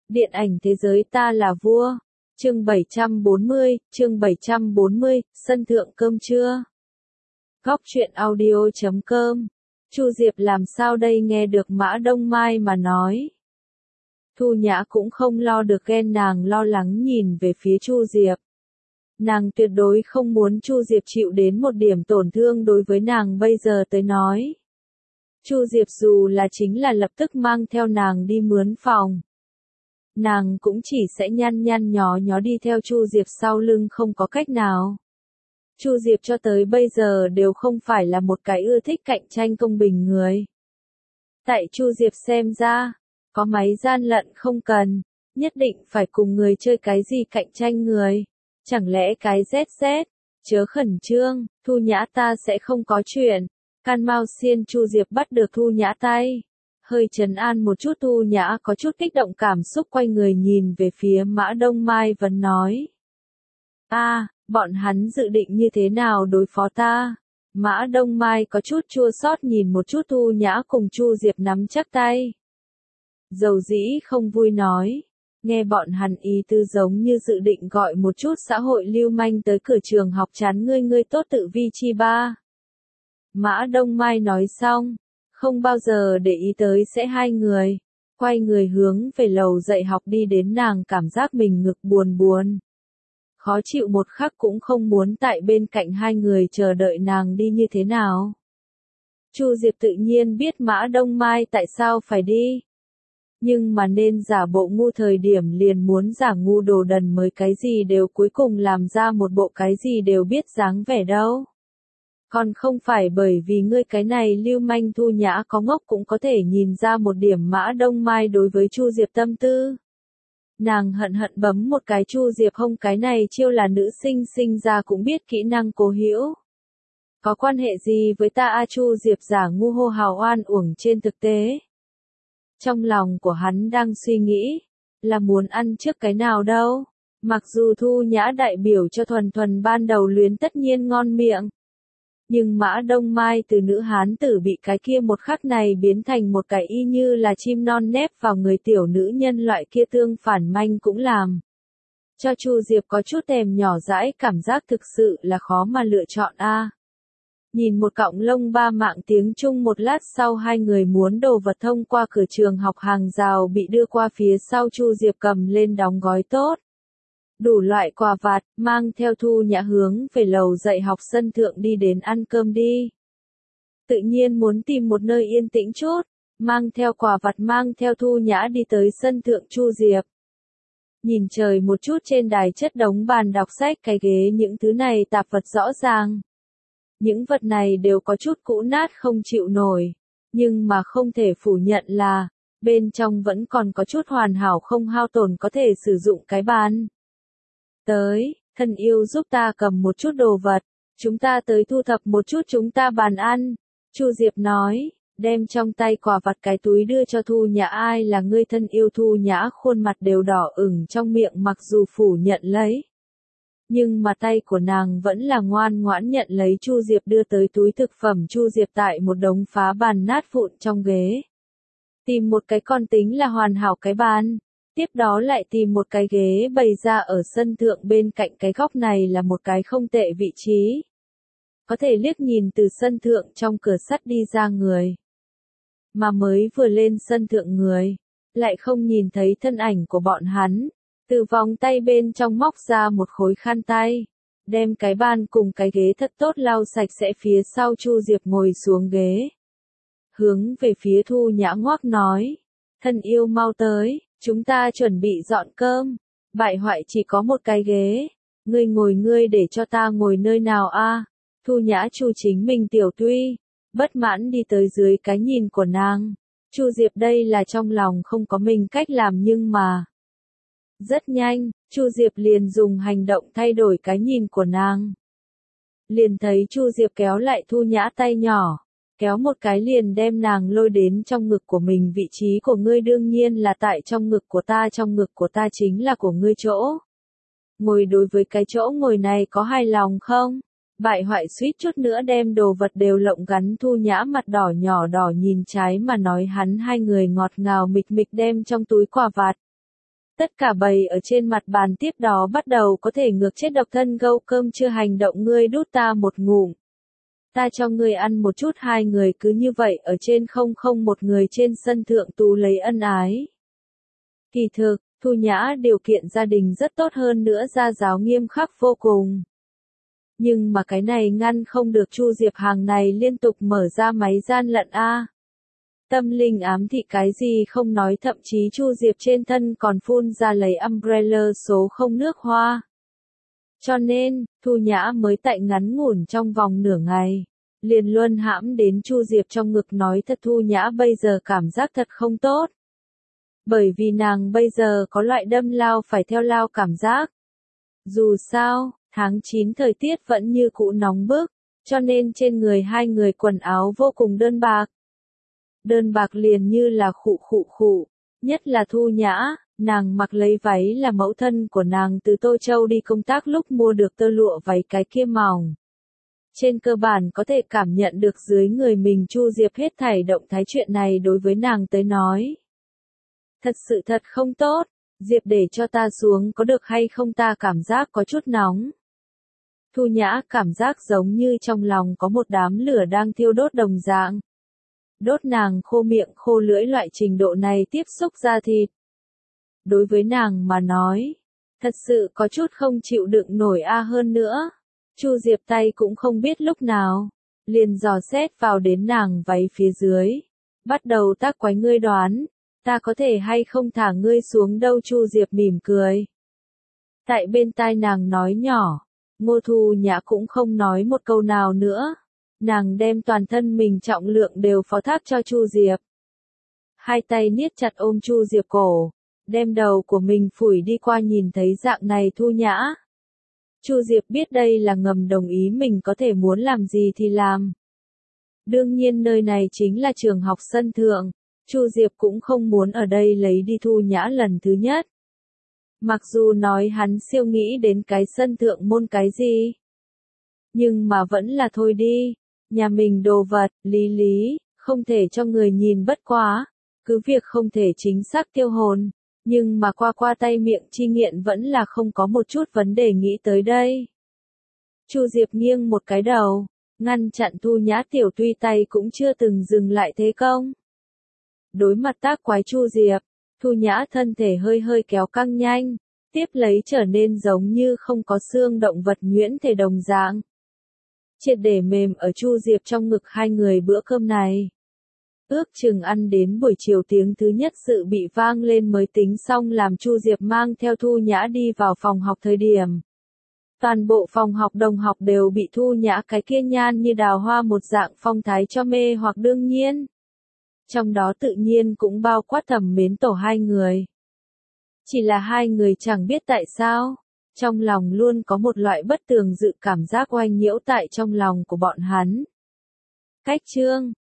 Điện ảnh thế giới ta là vua. Chương 740, sân thượng cơm trưa. Góc truyện audio.com. Chu Diệp làm sao đây nghe được Mã Đông Mai mà nói. Thu Nhã cũng không lo được ghen, nàng lo lắng nhìn về phía Chu Diệp. Nàng tuyệt đối không muốn Chu Diệp chịu đến một điểm tổn thương đối với nàng bây giờ tới nói. Chu Diệp dù là chính là lập tức mang theo nàng đi mướn phòng. Nàng cũng chỉ sẽ nhăn nhăn nhó nhó đi theo Chu Diệp sau lưng, không có cách nào. Chu Diệp cho tới bây giờ đều không phải là một cái ưa thích cạnh tranh công bình người. Tại Chu Diệp xem ra, có máy gian lận không cần, nhất định phải cùng người chơi cái gì cạnh tranh người. Chẳng lẽ cái ZZ, chớ khẩn trương, Thu Nhã ta sẽ không có chuyện. Can Mao Xiên Chu Diệp bắt được Thu Nhã tay. Hơi trấn an một chút, Thu Nhã có chút kích động cảm xúc, quay người nhìn về phía Mã Đông Mai vẫn nói. Bọn hắn dự định như thế nào đối phó ta? Mã Đông Mai có chút chua xót nhìn một chút Thu Nhã cùng Chu Diệp nắm chắc tay. Dầu dĩ không vui nói. Nghe bọn hắn ý tư giống như dự định gọi một chút xã hội lưu manh tới cửa trường học chán ngươi tốt tự vi chi ba. Mã Đông Mai nói xong, không bao giờ để ý tới sẽ hai người, quay người hướng về lầu dạy học đi đến. Nàng cảm giác mình ngực buồn. Khó chịu một khắc cũng không muốn tại bên cạnh hai người chờ đợi nàng đi như thế nào. Chu Diệp tự nhiên biết Mã Đông Mai tại sao phải đi. Nhưng mà nên giả bộ ngu thời điểm liền muốn giả ngu đồ đần mới cái gì đều cuối cùng làm ra một bộ cái gì đều biết dáng vẻ đâu. Còn không phải bởi vì ngươi cái này lưu manh. Thu Nhã có ngốc cũng có thể nhìn ra một điểm Mã Đông Mai đối với Chu Diệp tâm tư. Nàng hận bấm một cái Chu Diệp hông, cái này chiêu là nữ sinh sinh ra cũng biết kỹ năng cố hữu. Có quan hệ gì với ta Chu Diệp giả ngu hô hào oan uổng. Trên thực tế, trong lòng của hắn đang suy nghĩ, là muốn ăn trước cái nào đâu. Mặc dù Thu Nhã đại biểu cho thuần ban đầu luyến tất nhiên ngon miệng. Nhưng Mã Đông Mai từ nữ hán tử bị cái kia một khắc này biến thành một cái y như là chim non nép vào người tiểu nữ nhân loại kia tương phản manh cũng làm. Cho Chu Diệp có chút thèm nhỏ dãi, cảm giác thực sự là khó mà lựa chọn Nhìn một cọng lông ba mạng tiếng Trung, một lát sau hai người muốn đồ vật thông qua cửa trường học, hàng rào bị đưa qua phía sau. Chu Diệp cầm lên đóng gói tốt đủ loại quà vặt, mang theo Thu Nhã hướng về lầu dạy học sân thượng đi đến ăn cơm đi. Tự nhiên muốn tìm một nơi yên tĩnh chút, mang theo quà vặt mang theo Thu Nhã đi tới sân thượng. Chu Diệp nhìn trời một chút, trên đài chất đống bàn đọc sách, cái ghế, những thứ này tạp vật rõ ràng. Những vật này đều có chút cũ nát không chịu nổi, nhưng mà không thể phủ nhận là, bên trong vẫn còn có chút hoàn hảo không hao tổn, có thể sử dụng cái bàn. Tới, thân yêu giúp ta cầm một chút đồ vật, chúng ta tới thu thập một chút chúng ta bàn ăn. Chu Diệp nói, đem trong tay quà vặt cái túi đưa cho Thu Nhã. Ai là ngươi thân yêu? Thu Nhã khuôn mặt đều đỏ ửng, trong miệng mặc dù phủ nhận lấy, nhưng mà tay của nàng vẫn là ngoan ngoãn nhận lấy Chu Diệp đưa tới túi thực phẩm. Chu Diệp tại một đống phá bàn nát vụn trong ghế tìm một cái con tính là hoàn hảo cái bàn. Tiếp đó lại tìm một cái ghế bày ra ở sân thượng, bên cạnh cái góc này là một cái không tệ vị trí. Có thể liếc nhìn từ sân thượng trong cửa sắt đi ra người. Mà mới vừa lên sân thượng người, lại không nhìn thấy thân ảnh của bọn hắn. Từ vòng tay bên trong móc ra một khối khăn tay, đem cái bàn cùng cái ghế thật tốt lau sạch sẽ. Phía sau Chu Diệp ngồi xuống ghế, hướng về phía Thu Nhã ngoắc nói, thân yêu mau tới. Chúng ta chuẩn bị dọn cơm. Bại hoại chỉ có một cái ghế. Ngươi ngồi, ngươi để cho ta ngồi nơi nào Thu Nhã chu chính mình tiểu tuy, bất mãn đi tới dưới cái nhìn của nàng. Chu Diệp đây là trong lòng không có mình cách làm, nhưng mà rất nhanh, Chu Diệp liền dùng hành động thay đổi cái nhìn của nàng. Liền thấy Chu Diệp kéo lại Thu Nhã tay nhỏ, kéo một cái liền đem nàng lôi đến trong ngực của mình. Vị trí của ngươi đương nhiên là tại trong ngực của ta, trong ngực của ta chính là của ngươi chỗ ngồi. Đối với cái chỗ ngồi này có hài lòng không? Bại hoại suýt chút nữa đem đồ vật đều lộng gắn. Thu Nhã mặt đỏ nhỏ đỏ nhìn trái mà nói. Hắn hai người ngọt ngào mịch mịch đem trong túi quà vặt Tất cả bày ở trên mặt bàn tiếp đó bắt đầu có thể ngược chết độc thân gâu cơm chưa hành động ngươi đút ta một ngụm. Ta cho ngươi ăn một chút hai người cứ như vậy ở trên không không một người trên sân thượng tú lấy ân ái. Kỳ thực, Thu Nhã điều kiện gia đình rất tốt hơn nữa gia giáo nghiêm khắc vô cùng. Nhưng mà cái này ngăn không được Chu Diệp hàng này liên tục mở ra máy gian lận a. Tâm linh ám thị cái gì không nói thậm chí Chu Diệp trên thân còn phun ra lấy umbrella số không nước hoa. Cho nên, Thu Nhã mới tại ngắn ngủn trong vòng nửa ngày. Liền luân hãm đến Chu Diệp trong ngực nói thật Thu Nhã bây giờ cảm giác thật không tốt. Bởi vì nàng bây giờ có loại đâm lao phải theo lao cảm giác. Dù sao, tháng 9 thời tiết vẫn như cũ nóng bức, cho nên trên người hai người quần áo vô cùng đơn bạc. Đơn bạc liền như là khụ, nhất là Thu Nhã, nàng mặc lấy váy là mẫu thân của nàng từ Tô Châu đi công tác lúc mua được tơ lụa váy cái kia mỏng. Trên cơ bản có thể cảm nhận được dưới người mình Chu Diệp hết thảy động thái chuyện này đối với nàng tới nói. Thật sự thật không tốt, Diệp để cho ta xuống có được hay không ta cảm giác có chút nóng. Thu Nhã cảm giác giống như trong lòng có một đám lửa đang thiêu đốt đồng dạng. Đốt nàng khô miệng khô lưỡi loại trình độ này tiếp xúc da thịt. Đối với nàng mà nói, thật sự có chút không chịu đựng nổi hơn nữa. Chu Diệp tay cũng không biết lúc nào, liền dò xét vào đến nàng váy phía dưới. Bắt đầu tác quái ngươi đoán, ta có thể hay không thả ngươi xuống đâu Chu Diệp mỉm cười. Tại bên tai nàng nói nhỏ, Ngô Thu Nhã cũng không nói một câu nào nữa. Nàng đem toàn thân mình trọng lượng đều phó thác cho Chu Diệp. Hai tay niết chặt ôm Chu Diệp cổ, đem đầu của mình phủi đi qua nhìn thấy dạng này Thu Nhã. Chu Diệp biết đây là ngầm đồng ý mình có thể muốn làm gì thì làm. Đương nhiên nơi này chính là trường học sân thượng, Chu Diệp cũng không muốn ở đây lấy đi Thu Nhã lần thứ nhất. Mặc dù nói hắn siêu nghĩ đến cái sân thượng môn cái gì, nhưng mà vẫn là thôi đi, nhà mình đồ vật, lý, không thể cho người nhìn bất quá, cứ việc không thể chính xác tiêu hồn, nhưng mà qua tay miệng chi nghiện vẫn là không có một chút vấn đề nghĩ tới đây. Chu Diệp nghiêng một cái đầu, ngăn chặn Thu Nhã tiểu tuy tay cũng chưa từng dừng lại thế công. Đối mặt tác quái Chu Diệp, Thu Nhã thân thể hơi kéo căng nhanh, tiếp lấy trở nên giống như không có xương động vật nhuyễn thể đồng dạng. Triệt để mềm ở Chu Diệp trong ngực hai người bữa cơm này. Ước chừng ăn đến buổi chiều tiếng thứ nhất sự bị vang lên mới tính xong làm Chu Diệp mang theo Thu Nhã đi vào phòng học thời điểm. Toàn bộ phòng học đồng học đều bị Thu Nhã cái kia nhan như đào hoa một dạng phong thái cho mê hoặc đương nhiên. Trong đó tự nhiên cũng bao quát thầm mến tổ hai người. Chỉ là hai người chẳng biết tại sao, trong lòng luôn có một loại bất tường dự cảm giác oanh nhiễu tại trong lòng của bọn hắn. Cách chương